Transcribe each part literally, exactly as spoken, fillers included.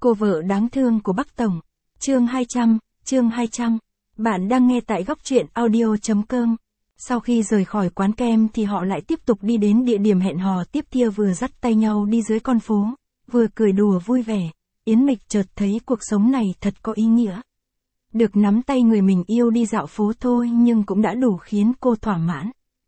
Cô vợ đáng thương của Bắc Tổng. Chương hai trăm, chương hai trăm. Bạn đang nghe tại góc truyện audio chấm com. Sau khi rời khỏi quán kem thì họ lại tiếp tục đi đến địa điểm hẹn hò tiếp theo, vừa dắt tay nhau đi dưới con phố, vừa cười đùa vui vẻ. Yến Mịch chợt thấy cuộc sống này thật có ý nghĩa. Được nắm tay người mình yêu đi dạo phố thôi nhưng cũng đã đủ khiến cô thỏa mãn.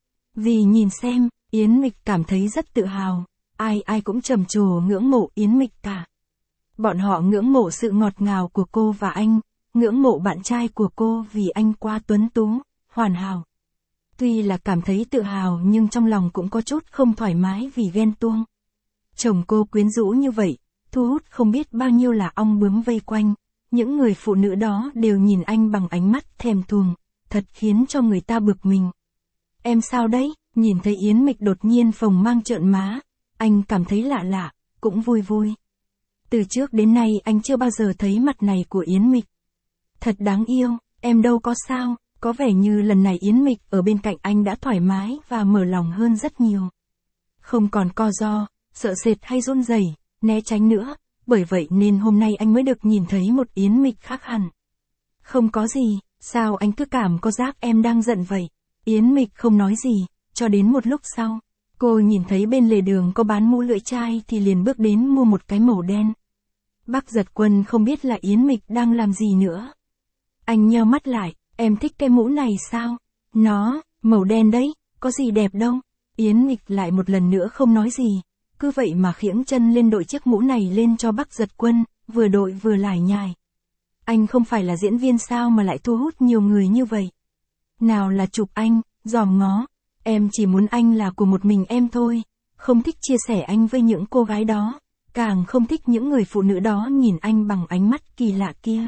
Vì nhìn xem, Yến Mịch cảm thấy rất tự hào, ai ai cũng trầm trồ ngưỡng mộ Yến Mịch cả. Bọn họ ngưỡng mộ sự ngọt ngào của cô và anh, ngưỡng mộ bạn trai của cô vì anh quá tuấn tú, hoàn hảo. Tuy là cảm thấy tự hào nhưng trong lòng cũng có chút không thoải mái vì ghen tuông. Chồng cô quyến rũ như vậy, thu hút không biết bao nhiêu là ong bướm vây quanh, những người phụ nữ đó đều nhìn anh bằng ánh mắt thèm thuồng, thật khiến cho người ta bực mình. Em sao đấy? Nhìn thấy Yến Mịch đột nhiên phồng mang trợn má, anh cảm thấy lạ lạ, cũng vui vui. Từ trước đến nay anh chưa bao giờ thấy mặt này của Yến Mịch. Thật đáng yêu, em đâu có sao, có vẻ như lần này Yến Mịch ở bên cạnh anh đã thoải mái và mở lòng hơn rất nhiều. Không còn co ro, sợ sệt hay run rẩy, né tránh nữa, bởi vậy nên hôm nay anh mới được nhìn thấy một Yến Mịch khác hẳn. Không có gì, sao anh cứ cảm có giác em đang giận vậy? Yến Mịch không nói gì, cho đến một lúc sau, cô nhìn thấy bên lề đường có bán mũ lưỡi chai thì liền bước đến mua một cái màu đen. Bác Giật Quân không biết là Yến Mịch đang làm gì nữa. Anh nheo mắt lại, em thích cái mũ này sao? Nó, màu đen đấy, có gì đẹp đâu. Yến Mịch lại một lần nữa không nói gì, cứ vậy mà khiễng chân lên đội chiếc mũ này lên cho Bác Giật Quân, vừa đội vừa lải nhải. Anh không phải là diễn viên sao mà lại thu hút nhiều người như vậy? Nào là chụp anh, dòm ngó, em chỉ muốn anh là của một mình em thôi, không thích chia sẻ anh với những cô gái đó, càng không thích những người phụ nữ đó nhìn anh bằng ánh mắt kỳ lạ kia.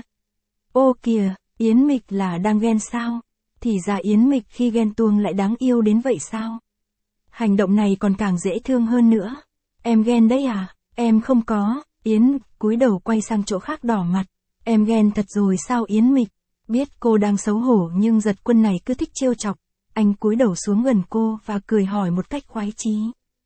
Ô kìa, Yến Mịch là đang ghen sao? Thì ra Yến Mịch khi ghen tuông lại đáng yêu đến vậy sao? Hành động này còn càng dễ thương hơn nữa. Em ghen đấy à? Em không có. Yến cúi đầu quay sang chỗ khác đỏ mặt. Em ghen thật rồi sao Yến Mịch? Biết cô đang xấu hổ nhưng Giật Quân này cứ thích trêu chọc. Anh cúi đầu xuống gần cô và cười hỏi một cách khoái chí.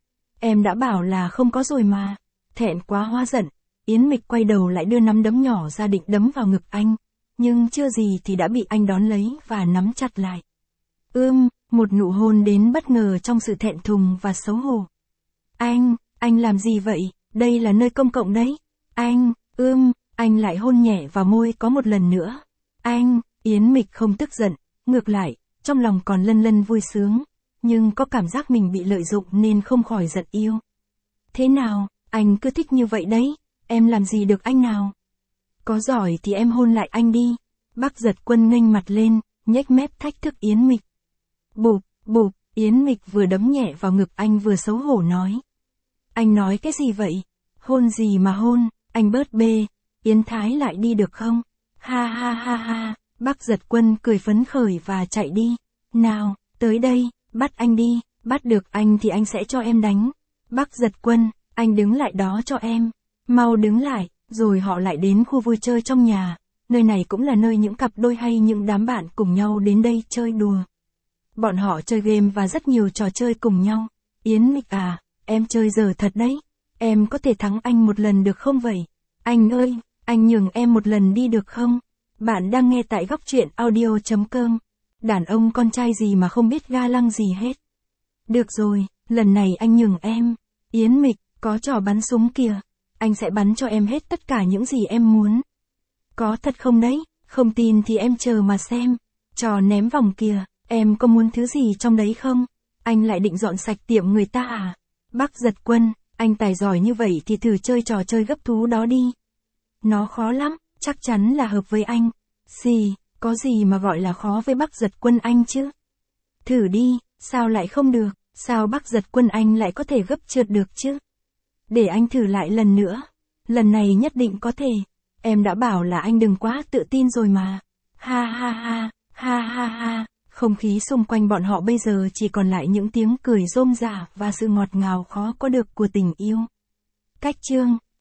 Em đã bảo là không có rồi mà. Thẹn quá hóa giận, Yến Mịch quay đầu lại đưa nắm đấm nhỏ ra định đấm vào ngực anh. Nhưng chưa gì thì đã bị anh đón lấy và nắm chặt lại. Ưm, một nụ hôn đến bất ngờ trong sự thẹn thùng và xấu hổ. Anh, anh làm gì vậy? Đây là nơi công cộng đấy. Anh, ưm, anh lại hôn nhẹ vào môi có một lần nữa. Anh, Yến Mịch không tức giận, ngược lại, trong lòng còn lân lân vui sướng, nhưng có cảm giác mình bị lợi dụng nên không khỏi giận yêu. Thế nào, anh cứ thích như vậy đấy, em làm gì được anh nào? Có giỏi thì em hôn lại anh đi. Bác Giật Quân nghênh mặt lên, nhếch mép thách thức Yến Mịch. Bụp, bụp, Yến Mịch vừa đấm nhẹ vào ngực anh vừa xấu hổ nói. Anh nói cái gì vậy? Hôn gì mà hôn, anh bớt bê, Yến Thái lại đi được không? Ha ha ha ha, bác Giật Quân cười phấn khởi và chạy đi. Nào, tới đây, bắt anh đi, bắt được anh thì anh sẽ cho em đánh. Bác Giật Quân, anh đứng lại đó cho em, mau đứng lại. Rồi họ lại đến khu vui chơi trong nhà, nơi này cũng là nơi những cặp đôi hay những đám bạn cùng nhau đến đây chơi đùa. Bọn họ chơi game và rất nhiều trò chơi cùng nhau. Yến Mịch à, em chơi giờ thật đấy, em có thể thắng anh một lần được không vậy? Anh ơi, anh nhường em một lần đi được không? Bạn đang nghe tại góc truyện audio chấm com. Đàn ông con trai gì mà không biết ga lăng gì hết. Được rồi, lần này anh nhường em. Yến Mịch, có trò bắn súng kìa. Anh sẽ bắn cho em hết tất cả những gì em muốn. Có thật không đấy? Không tin thì em chờ mà xem. Trò ném vòng kìa, em có muốn thứ gì trong đấy không? Anh lại định dọn sạch tiệm người ta à? Bác Giật Quân, anh tài giỏi như vậy thì thử chơi trò chơi gấp thú đó đi. Nó khó lắm, chắc chắn là hợp với anh. Xì, có gì mà gọi là khó với bác Giật Quân anh chứ? Thử đi, sao lại không được? Sao bác Giật Quân anh lại có thể gấp trượt được chứ? Để anh thử lại lần nữa. Lần này nhất định có thể. Em đã bảo là anh đừng quá tự tin rồi mà. Ha ha ha, ha ha ha. Không khí xung quanh bọn họ bây giờ chỉ còn lại những tiếng cười rôm rả và sự ngọt ngào khó có được của tình yêu. Cách chương